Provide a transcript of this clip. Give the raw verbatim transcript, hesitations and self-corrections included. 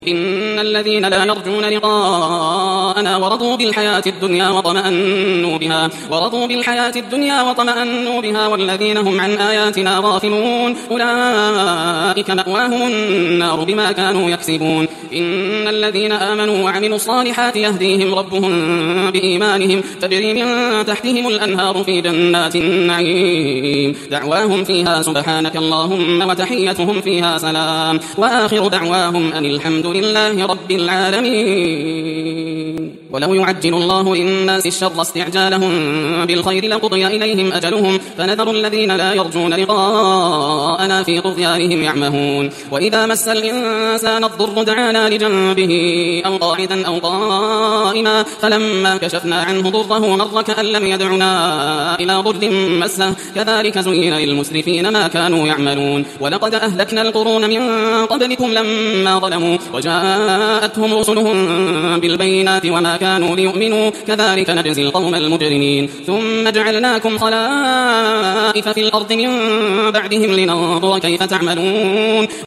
إن الذين لا يرجون لقاءنا ورضوا بالحياة الدنيا وطمأنوا بها ورضوا بالحياة الدنيا وطمأنوا بها والذين هم عن آياتنا غافلون أولئك مأواهم النار بما كانوا يكسبون إن الذين آمنوا وعملوا الصالحات يهديهم ربهم بإيمانهم تجري من تحتهم الأنهار في جنات النعيم دعواهم فيها سبحانك اللهم وتحيتهم فيها سلام وآخر دعواهم أن الحمد لله رب العالمين. ولو يعجل الله للناس الشر استعجالهم بالخير لقضي إليهم أجلهم فنذر الذين لا يرجون لقاءنا في طغيانهم يعمهون. وإذا مس الإنسان الضر دعانا لجنبه أو قاعدا أو قائما فلما كشفنا عنه ضره مر كأن لم يدعنا إلى ضر مسه كذلك زين للمسرفين ما كانوا يعملون. ولقد أهلكنا القرون من قبلكم لما ظلموا وجاءتهم رسلهم بالبينات وما كانوا ليؤمنوا كذلك نجزي القوم المجرمين. ثم جعلناكم خلائف في الأرض من بعدهم لننظر كيف تعملون.